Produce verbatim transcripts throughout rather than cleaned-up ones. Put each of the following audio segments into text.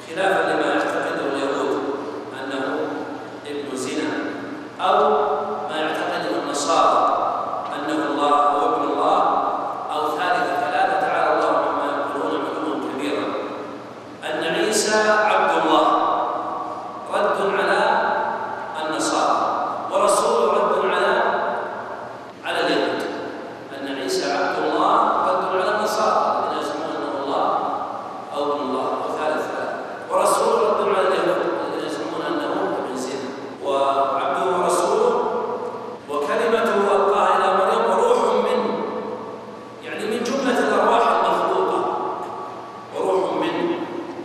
خلافا لما يعتقده اليهود أنه ابن زنا، أو ما يعتقده النصارى أنه الله هو ابن الله، أو ثالث ثلاثة تعالى الله عما يقولون علوا كبيرا. أن عيسى عبد الله رد على النصارى، ورسول رد على على اليهود. أن عيسى عبد الله رد على النصارى الذين يزعمون أنه الله أو ابن الله أو ثالث ثلاثة، ورسول رد على اليهود الذين يزعمون أنه ابن زنا. وعبده ورسوله وكلمته ألقاها إلى مريم وروح منه، يعني من جملة الأرواح المخلوقة، وروح منه.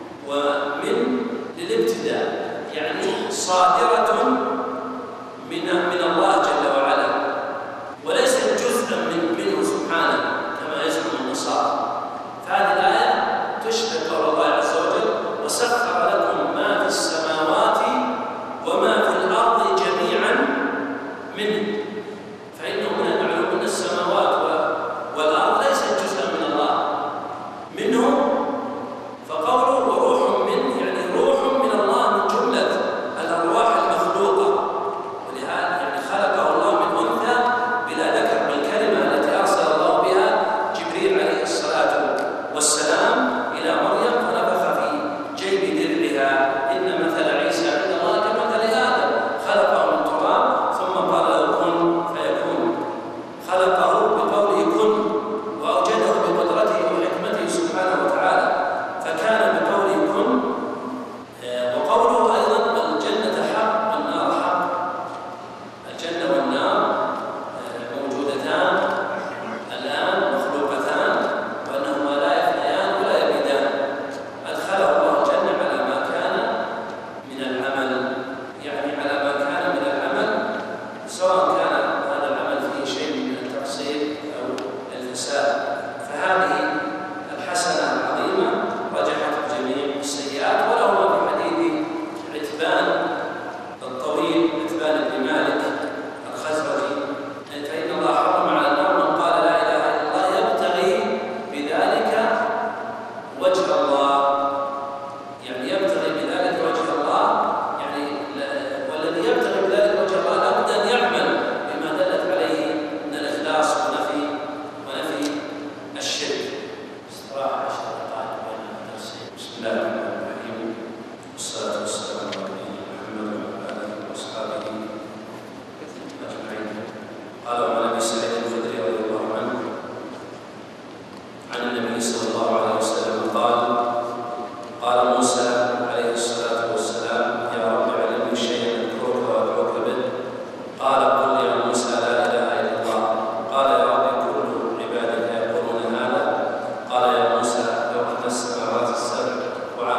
ومن للابتداء يعني صادرة من من الله جل وعلا، وليست جزءا من منه سبحانه كما يزعم النصارى. فهذه الآية تشبه قول الله عز وجل: وسخر لكم ما في السماوات وما في الأرض جميعا منه. فإنه من المعلوم أن السماوات والأرض ليست جزءا من الله، منه. فقوله وروح منه يعني روح من الله من جملة الأرواح المخلوقة، ولهذا يعني خلقه الله من أنثى بلا ذكر، بالكلمة التي أرسل الله بها جبريل عليه الصلاة والسلام إلى مريم فنفخ في جيب درعها. إن مثل عيسى عند الله كمثل آدم، خلقه من تراب ثم قال له كن فيكون. خلقه بقوله كن، وأوجده بقدرته وحكمته سبحانه وتعالى، فكان بقوله كن. وقوله أيضا الجنة حق والنار حق. الجنة والنار موجودتان الآن، مخلوقتان، وأنهما لا يفنيان ولا يبيدان. أدخله الله الجنة على ما كان من العمل، يعني على ما كان من العمل، سواء كان هذا العمل فيه شيء من التقصير أو الفساد. فهذه الحسنة العظيمة رجحت جميع السيئات. وله ما في حديث عتبان الطويل، عتبان بن مالك الخزرجي: فإن الله حرم على النار من قال لا إله إلا الله يبتغي بذلك وجه الله. يعني يبتغي بذلك وجه الله، يعني والذي يبتغي بذلك وجه الله لابد أن يعمل بما دلت عليه من الإخلاص ونفي ونفي الشرك. استراحة عشر دقائق بين الدرسين. بسم الله الرحمن الرحيم، والصلاة والسلام على نبينا محمد وعلى آله وأصحابه أجمعين. قال عن أبي سعيد الخدري رضي الله عنه عن النبي صلى الله عليه وسلم قال: قال موسى عليه الصلاة والسلام: يا رب علمني شيئا أذكرك وأدعوك به. قال: قل يا موسى لا إله إلا الله. قال: يا رب كل عبادك يقولون هذا. قال: يا موسى لو أن السماوات السبع وعامرهن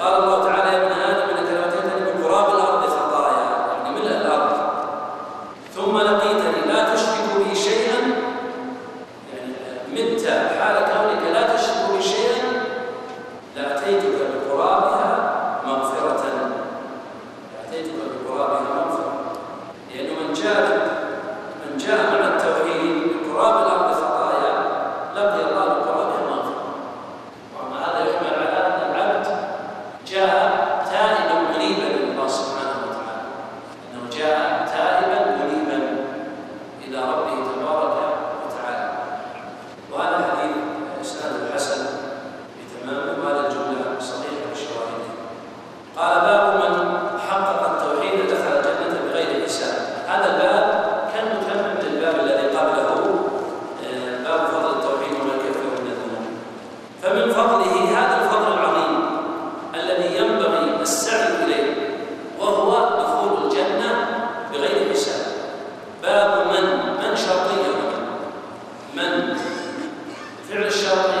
قال الله تعالى: يا ابن آدم إنك لو أتيتني بقراب الأرض خطايا، يعني ملء الأرض، ثم لقيتني لا تشرك بي شيئا، يعني مت حال كونك لا تشرك بي شيئا، لأتيتك بقرابها مغفرة، لأتيتك بقرابها مغفرة، لأنه من جاء من جاء مع التوحيد بقراب الأرض خطايا لقي الله بقرابها مغفرة. وأما هذا يحمل على أن العبد جاء تائبا منيبا إلى الله سبحانه وتعالى، أنه جاء تائبا منيبا إلى ربه تبارك وتعالى. وهذا الحديث إسناده حسن بتمامه، وهذا الجملة صحيحة بشواهده. قال: باب من حقق التوحيد دخل الجنة بغير حساب. هذا الباب كان متمم للباب الذي قبله، باب فضل التوحيد وما يكفر من الذنوب. فمن فضله هذا الفضل العظيم الذي ينبغي السعي إليه، وهو دخول الجنة بغير حساب. باب من من شرطية، من فعل الشرطين.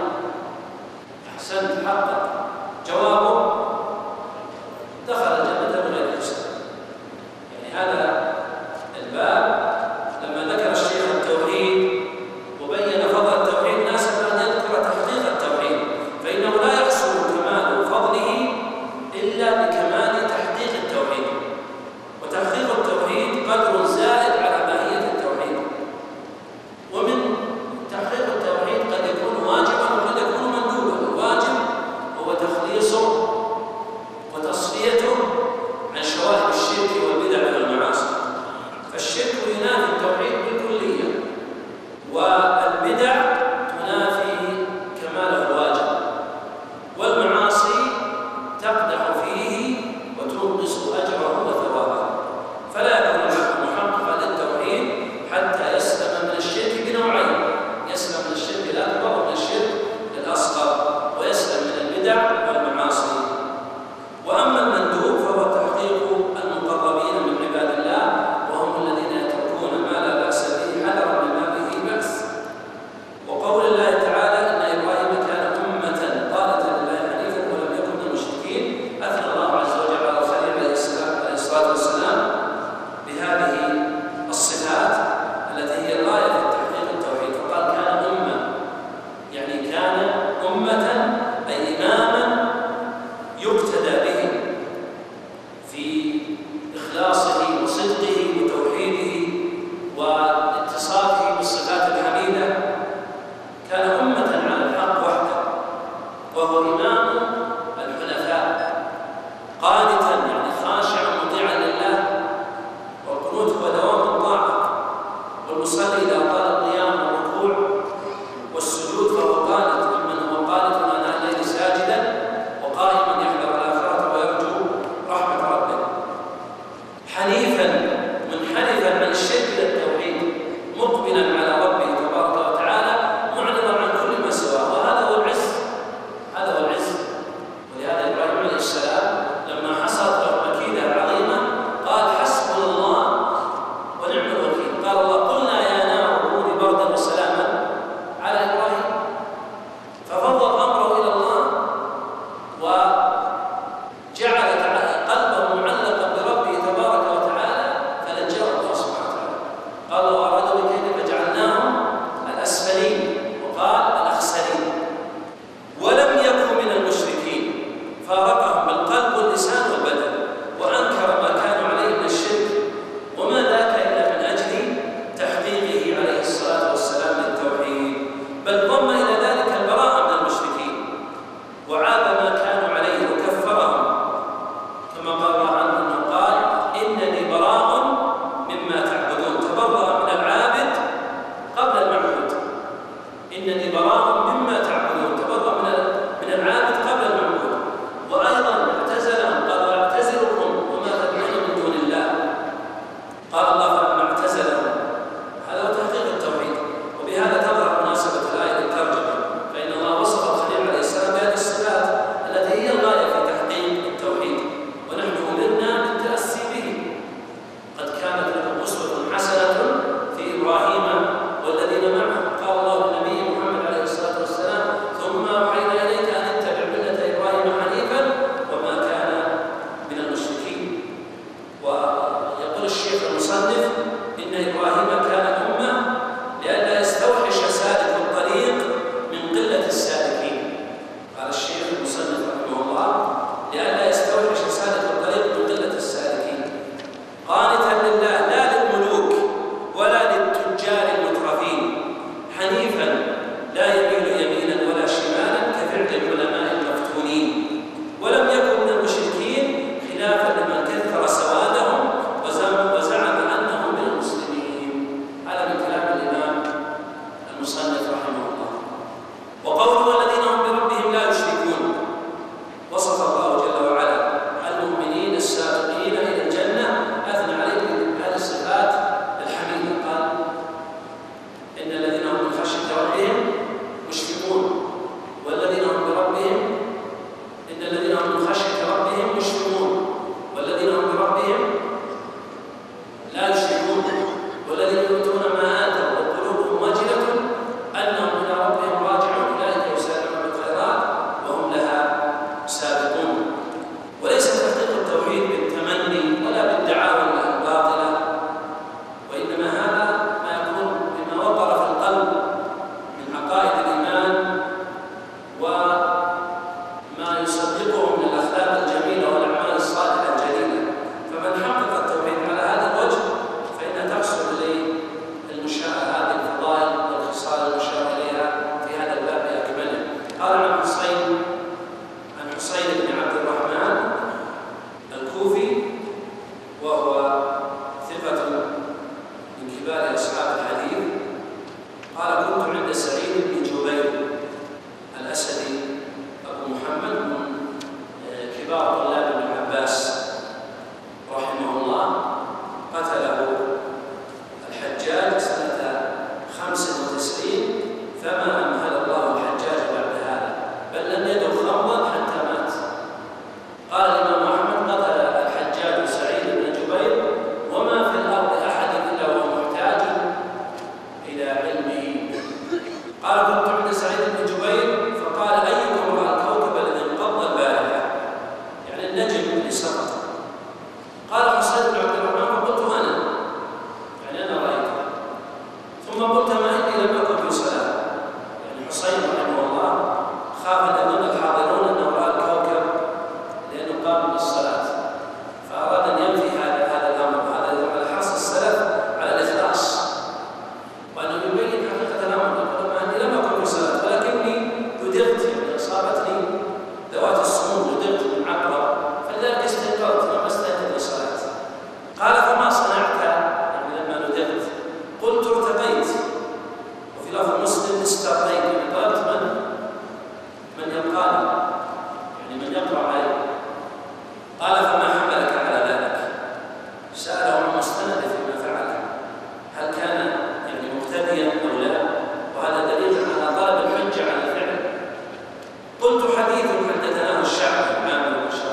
أحسنت، حقق. جوابه: دخل الجنة بغير حساب. يعني هذا الباب لما ذكر الشيخ التوحيد وبين فضل التوحيد ناسب أن يذكر تحقيق التوحيد، فإنه لا يحصل كمال فضله إلا بكمال تحقيق التوحيد. وتحقيق التوحيد قدر زائد على ماهية التوحيد. ومن تحقيق التوحيد قد يكون واجبا وقد يكون مندوبا. الواجب هو تخليصه وتصفيته عن شوائب الشرك والبدع والمعاصي. فالشرك ينافي التوحيد بالكلية، والبدع تنافي كمال الواجب، والمعاصي تقدح فيه وتنقص أجره وثوابه. فلا يكون العبد محققا للتوحيد حتى يسلم من الشرك بنوعين: يسلم من الشرك الأكبر ومن الشرك الأصغر، ويسلم من البدع والمعاصي. وأما المندوب فهو تحقيق المقربين من عباد الله، وهم الذين يتركون ما لا بأس به حذرا مما به بأس. وقول الله تعالى: إن إبراهيم كان أمة قانتا لله حنيفا ولم يكن من المشركين. أثنى الله عز وجل على الخليل عليه الصلاة والسلام بهذه الصفات التي هي الغاية في تحقيق التوحيد، فقال: كان أمة، يعني كان أمة أي إماما يقتدى به في إخلاصه وصدقه وتوحيده واتصافه بالصفات الحميدة. كان أمة على الحق وحده، وهو إمام الحنفاء، قانتا يعني خاشعا مطيعا لله. والقنوت هو دوام الطاعة، والمصلي إذا طال القيام والركوع والسجود فهو قانت، ممن هو قانت آناء الليل ساجدا وقائما يحذر الآخرة ويرجو رحمة ربه. حنيفا منحرفا عن الشرك إلى التوحيد، مقبلا على ربه تبارك وتعالى، معرضا عن كل ما سواه. وهذا هو العز، هذا هو العز يصدقه من الأخلاق الجميلة والأعمال الصالحة الجليلة. فمن حقق التوحيد على هذا الوجه فإن تحصل إليه المشاء هذه الفضائل والخصال المشار إليها في هذا الباب بأكمله. قال عن حسين عن حسين بن عبد الرحمن الكوفي وهو ثقة من كبار أصحاب الحديث، قال كنت عند سعيد بن جبير الأسدي أبو محمد من كبار طلاب ابن عباس رحمه الله، قتله الحجاج سنة خمس وتسعين فما أمهل الله الحجاج بعد هذا، بل لم يدع خمرا حتى مات. قال الإمام أحمد قتل الحجاج سعيد بن جبير وما في الأرض أحد إلا وهو محتاج إلى علمه. قال كنت عند سعيد بن جبير فقال أيكم رأى الكوكب الذي انقض البارحة، يعني النجم اللي سقط. قال حسين بن عبد الرحمن فقلت أنا، يعني أنا رأيته. ثم قلت ما إني لم أكن في صلاة، يعني حسين رحمه الله خاف أن يظن الحاضرون أنه رأى الكوكب لأنه قام بالصلاة، فأراد أن ينفي هذا هذا الأمر. هذا يدل على حرص السلف على الإخلاص وأنه يبين حقيقة الأمر. يقول ما إني لم أكن في صلاة ولكني لدغت، يعني أصابتني ذوات السموم، لدغت من عقرب فلذلك استيقظت لم أستيقظ للصلاة. قال فما صنعت؟ يعني لما لدغت قلت ارتقيت، وفي لفظ مسلم استرقيت، يعني طلبت من من يلقاني، يعني من يقرأ علي. قال فما حملك على ذلك؟ سأله عن مستند فيما فعل، هل كان يعني مقتديا أو لا؟ وهذا دليل على طلب الحجة على الفعل. قلت حديث حدثناه الشعبي عامر بن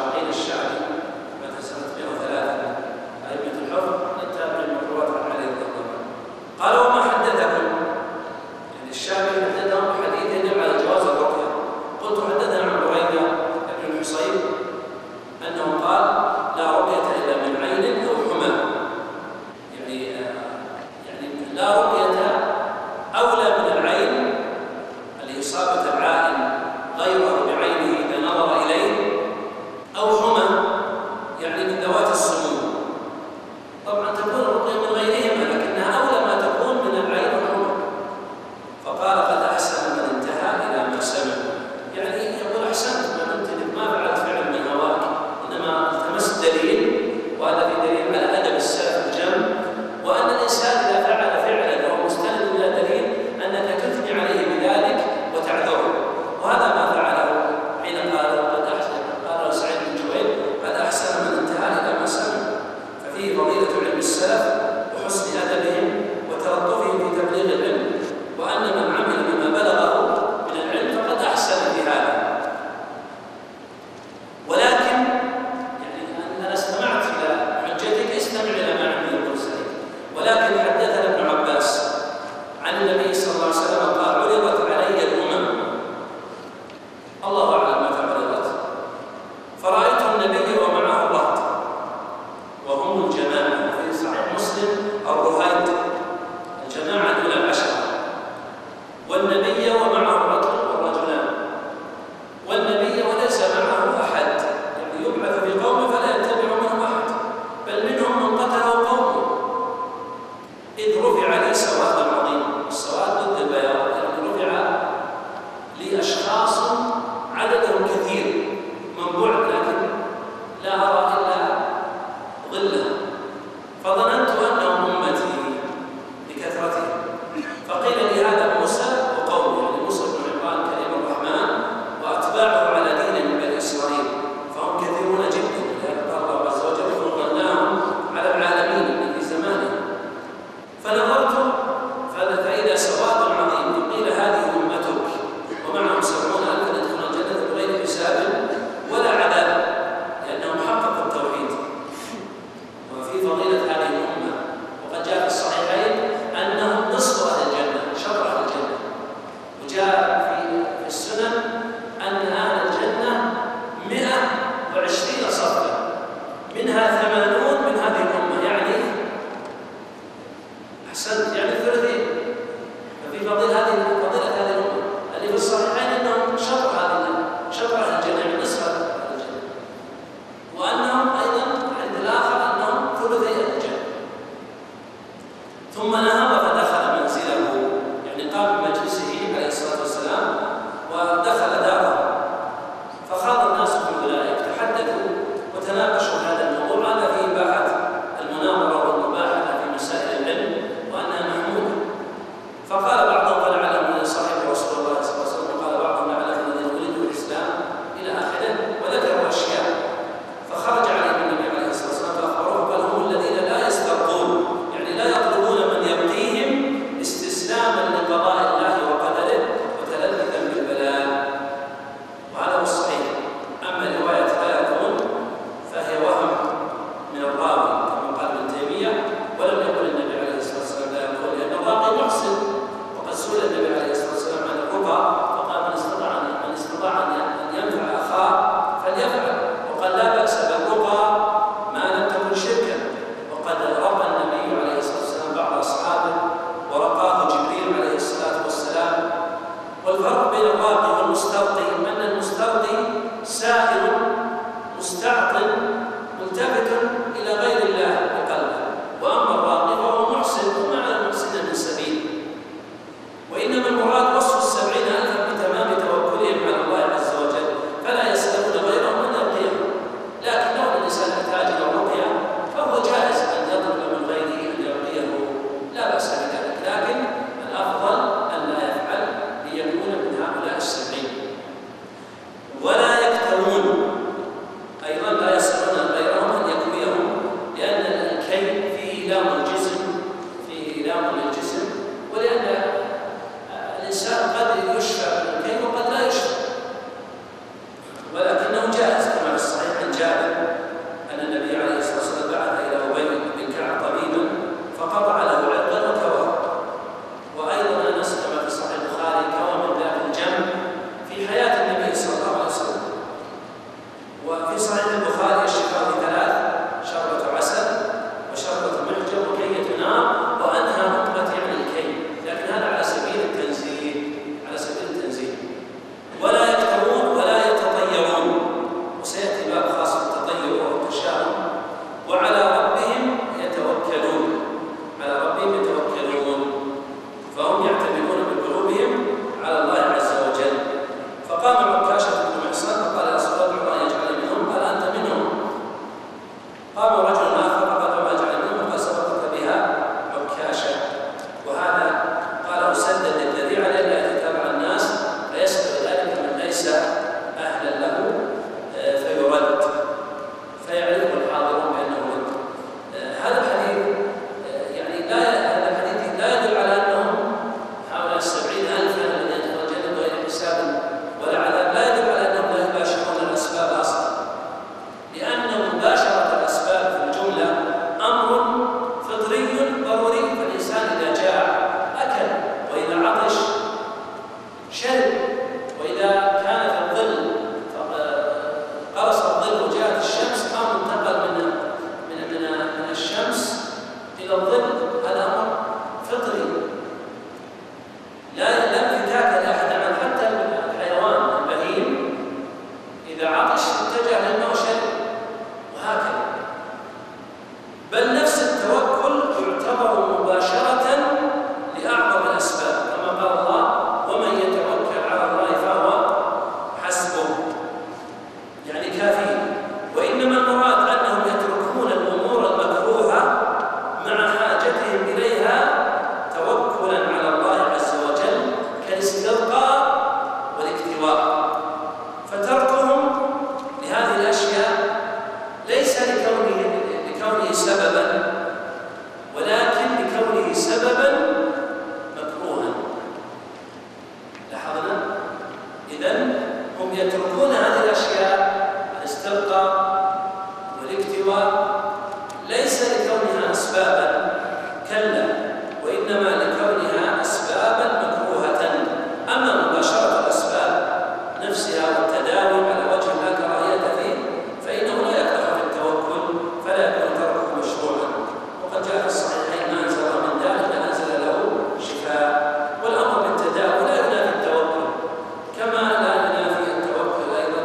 عطش اتجه للماء وشرب، وهكذا. بل نفس التوكل يعتبر مباشرة لأعظم الأسباب، كما قال الله: ومن يتوكل على الله فهو حسبه، يعني كافيه. وإنما المراد أنهم يتركون الأمور المكروهة مع حاجتهم إليها توكلا على الله عز وجل كالاستلقاء والاكتواء. فتركهم لهذه الأشياء ليس لكونه, لكونه سببا، ولكن لكونه سببا مكروها. لاحظنا؟ إذن هم يتركون هذه الأشياء، الاستلقاء والاكتواء، ليس لكونها أسبابا، كلا، وإنما لكونها أسبابا مكروهة. أما مباشرة الأسباب نفسها والتداوي على وجه لا كراهية فيه فإنه لا يقدح في التوكل، فلا يكون تركه مشروعا. وقد جاء في الصحيحين: ما أنزل من داء إلا أنزل له شفاء. والأمر بالتداوي لا ينافي التوكل، كما لا ينافي التوكل أيضا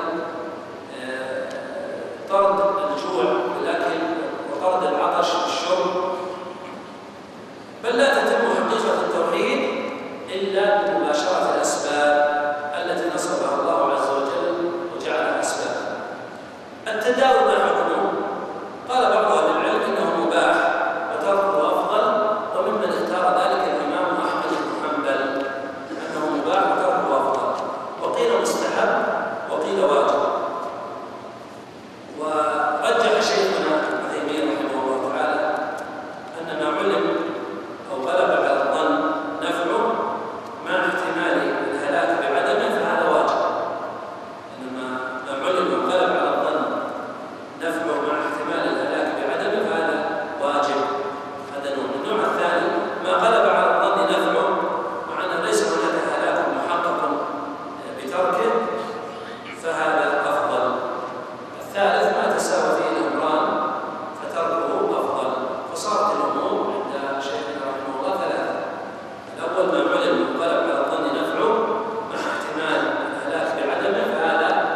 طرد الجوع بالأكل وطرد العطش بالشرب. بل لا تتم حقيقة التوحيد إلا بمباشرة الأسباب التي نصبها الله عز وجل وجعلها أسبابا. التداوي ما حكمه؟ قال بعض أهل العلم إنه مباح وتركه أفضل، وممن اختار ذلك الإمام أحمد بن حنبل، أنه مباح وتركه أفضل، وقيل مستحب وقيل واجب. ورجح شيخنا ابن تيمية رحمه الله تعالى أن ما علم أو غلب على الظن نفعه مع احتمال الهلاك بعدمه فهذا واجب. إنما ما علم أو غلب على الظن نفعه مع احتمال الهلاك بعدمه فهذا واجب. هذا نوع. النوع الثاني: ما غلب على الظن نفعه مع أنه ليس هناك هلاك محقق بتركه فهذا أفضل. الثالث: ما تساوى فيه الأمران فتركه أفضل. فصارت الأمور عند شيخنا رحمه الله ثلاثة: الأول ما علم وغلب على الظن نفعه مع احتمال الهلاك بعدمه فهذا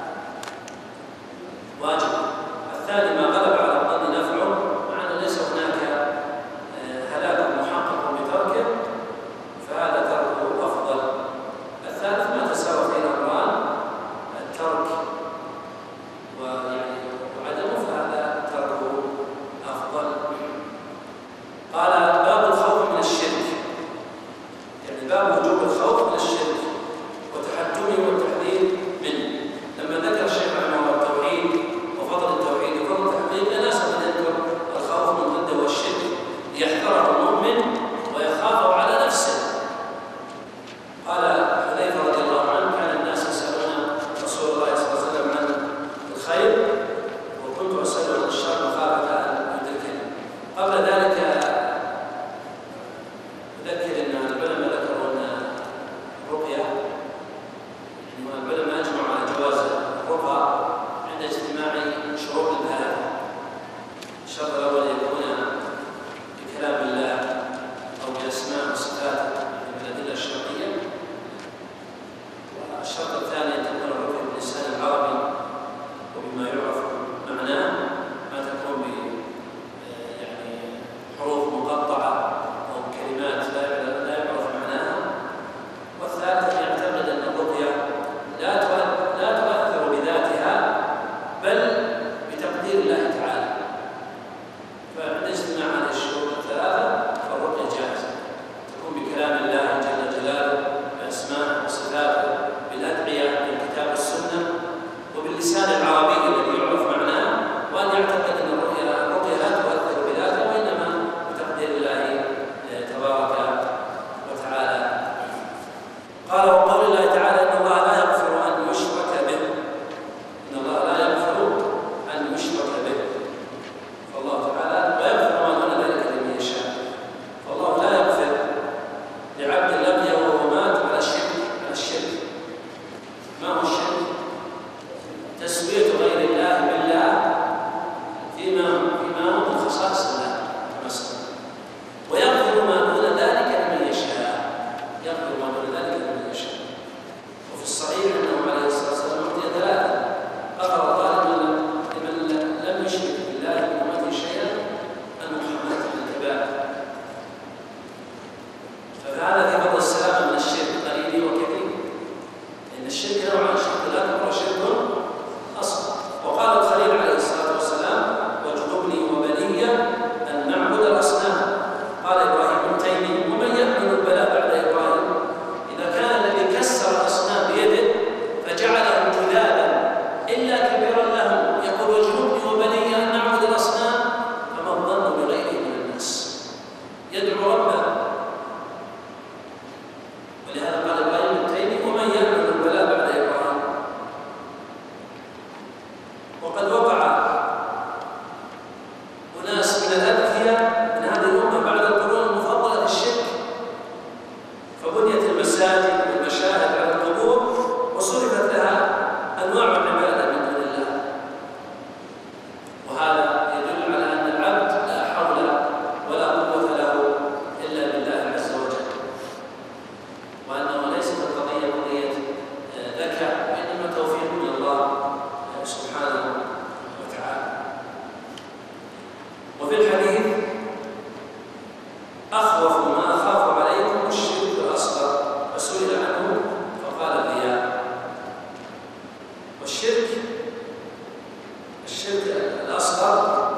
واجب. الثاني: ما غلب على الظن نفعه مع أنه ليس هناك هلاك محقق بتركه فهذا تركه أفضل. الثالث: ما تساوى فيه الأمران، الترك ويعني وعدمه فهذا تركه أفضل. قال: باب الخوف من الشرك، يعني باب وجوب الخوف من الشرك وتحكمه والتحذير منه. لما ذكر الشيخ رحمه الله التوحيد وفضل التوحيد وفضل التحقيق لناسب أن يذكر الخوف من ضده والشرك ليحذره المؤمن ويخافه على نفسه. قال حذيفة رضي الله عنه: كان الناس يسألون رسول الله صلى الله عليه وسلم عن الخير وكنت أسأله عن الشر مخافة أن يدركني. قبل ذلك أذكر أن العلماء ذكروا أن الرقية، أن العلماء أجمعوا على جواز الرقى عند اجتماع شروط الثلاثة. الشرط الأول يكون بكلام الله أو بأسماء وصفات من الأدلة الشرعية، والشرط الثاني أن تكون الرقية باللسان العربي وبما يعرف معناه، ما تكون ب يعني حروف مقطعة أو كلمات لا يعرف معناها. والثالث أن يعتقد أن الرقية لا لا تؤثر بذاتها بل بتقدير الله تعالى. فعند اجتماع هذه الشروط الثلاثة فالرقية جائزة، تكون بكلام الله جل جلاله بأسماء وصفاته بالأدعية بالكتاب والسنة وباللسان العربي الذي يعرف معناه، وأن يعتقد أن الرقية الرقية لا تؤثر بذاتها وإنما بتقدير الله تبارك وتعالى. قال: وقول الله تعالى: إن الله لا يغفر أن يشرك به. إن الله لا يغفر أن يشرك به، فالله تعالى ويغفر ما دون ذلك لمن يشاء. فالله لا يغفر لعبد لقي وهو مات على الشرك. على الشرك ما هو الشرك؟ تسوية غير الله بالله فيما فيما هو من خصائص الله مثلا. ويغفر ما دون ذلك لمن يشاء. يغفر ما دون ذلك لمن يشاء. وفي الصحيح أنه عليه الصلاة والسلام أعطي ثلاثة: وقد وقع أناس من الأذكياء من هذه الأمة بعد القرون المفضلة للشرك، فبنيت المساجد والمشاهد على القبور وصرفت لها أنواع العبادة من دون الله، وهذا يدل على أن العبد لا حول ولا قوة له إلا بالله عز وجل، وأنه ليست القضية قضية ذكاء وإنما توفيق من الله سبحانه وتعالى. وفي الحديث أخوف ما أخاف عليكم الشرك الأصغر، فسئل عنه فقال الرياء. والشرك الشرك الأصغر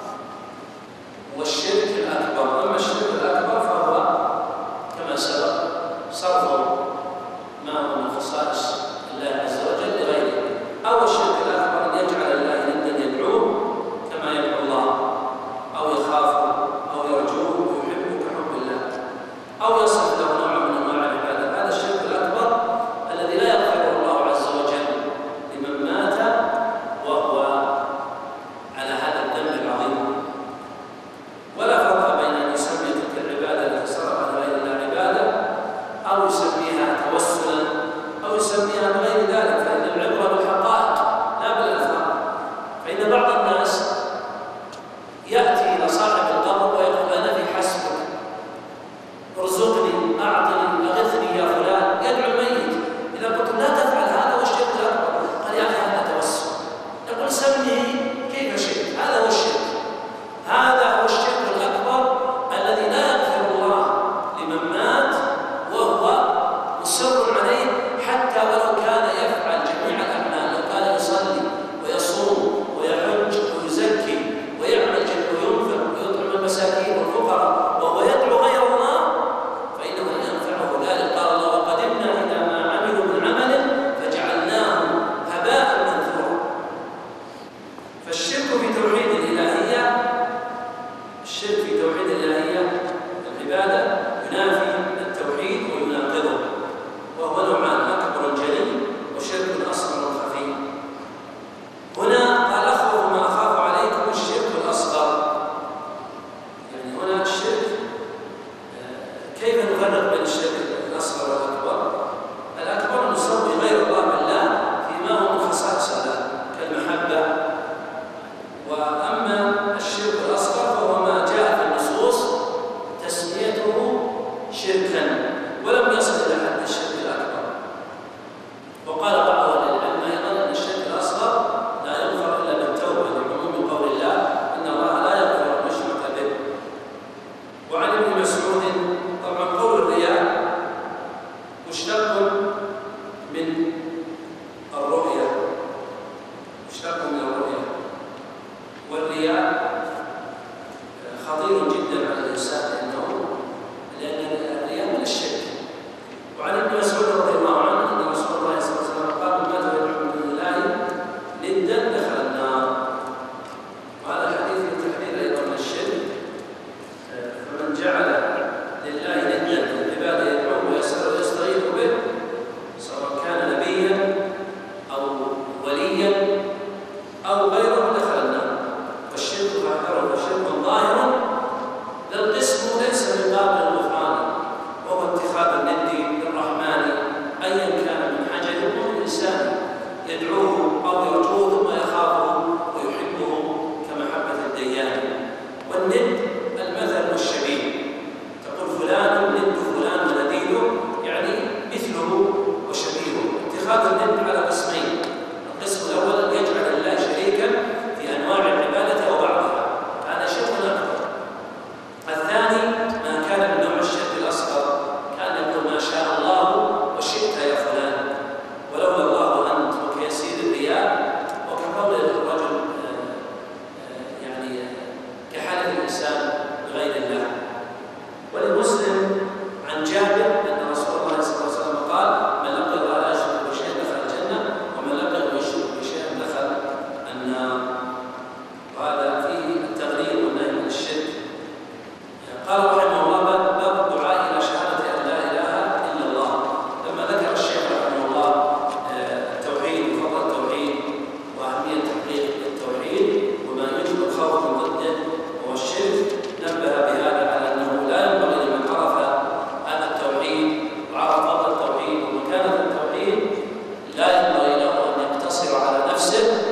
والشرك الأكبر. أما الشرك الأكبر فهو كما سبق صرف ما هو من خصائص الله عز وجل لغيره، أو الشرك الأكبر أن يجعل الله ندا يدعوه كما يدعو الله، أو يخافه أو يرجوه ويحبه كحب الله، أو يصف له نوع من أنواع العبادة. هذا الشرك الأكبر الذي لا يغفره الله عز وجل لمن مات وهو على هذا الذنب العظيم. ولا فرق بين أن يسمي تلك العبادة التي صرفها لغير الله عبادة، أو يسميها توسلا، أو يسميها بغير ذلك، فإن العبرة بالحقائق لا بالألفاظ. فإن بعض الناس يأتي إلى صاحب القبر ويقول أنا في حسبك، ارزقني، أعطني، أغثني يا فلان، يدعو الميت. إذا قلت لا تفعل هذا هو الشرك الأكبر، قال يا أخي هذا توسل. يقول سميه كيف شئت، هذا هو الشرك. هذا هو الشرك الأكبر الذي لا يغفر الله لمن مات وهو مصر عليه، حتى ولو كان يفعل جميع الأعمال، لو كان يصلي ويصوم ويحج ويزكي ويعمل جد وينفق ويطعم المساكين والفقراء وهو يدعو غير الله، فإنه لا ينفعه ذلك. قال الله وقدمنا إلى ما عملوا من عمل فجعلناه هباء منثورا. فالشرك في توحيد الإلهية الشرك في توحيد الإلهية العبادة ينافي التوحيد ويناقضه، وهو نوعان، أكبر جلي وشرك أصغر خفي. هنا قال أخوف ما أخاف عليكم الشرك الأصغر، يعني هنا الشرك كيف نفرق بين الشرك الأصغر والأكبر؟ الأكبر نسوي غير الله بالله فيما هو من خصائص الله كالمحبة. وأما الشرك الأصغر فهو ما جاء في النصوص تسميته شركا ولم يصل إلى حد الشرك الأكبر. وقال بعض أهل العلم أيضا أن الشرك الأصغر لا يغفر إلا بالتوبة، لعموم قول الله إن الله لا يغفر أن يشرك به. وعن ابن مسعود طبعا قول الرياء مشتق من الرؤيا، مشتق من الرؤيا، والرياء خطير جدا على الإنسان لأنه لأن الرياء من الشرك. وعن ابن مسعود رضي الله عنه أن رسول الله صلى الله عليه وسلم قال من مات ويدعو من دون الله ندا دخل النار. وهذا الحديث في تحذير أيضا من الشرك. فمن جعل لله ندا في العبادة يدعوه ويسأله ويستغيث به سواء كان نبيا أو وليا أو غيره دخل النار. والشرك أكبر وشرك ظاهر لا القسم ليس من باب الغفران، وهو اتخاذ الند للرحمن أيا كان من حجر أو من إنسان يدعوه أو يرجوه ثم يخافه ويحبه كمحبة الديان. والند المثل والشبيه، تقول فلان ند فلان ونذيره، يعني مثله وشبيهه. اتخاذ الند على قسمين، القسم الأول على نفسه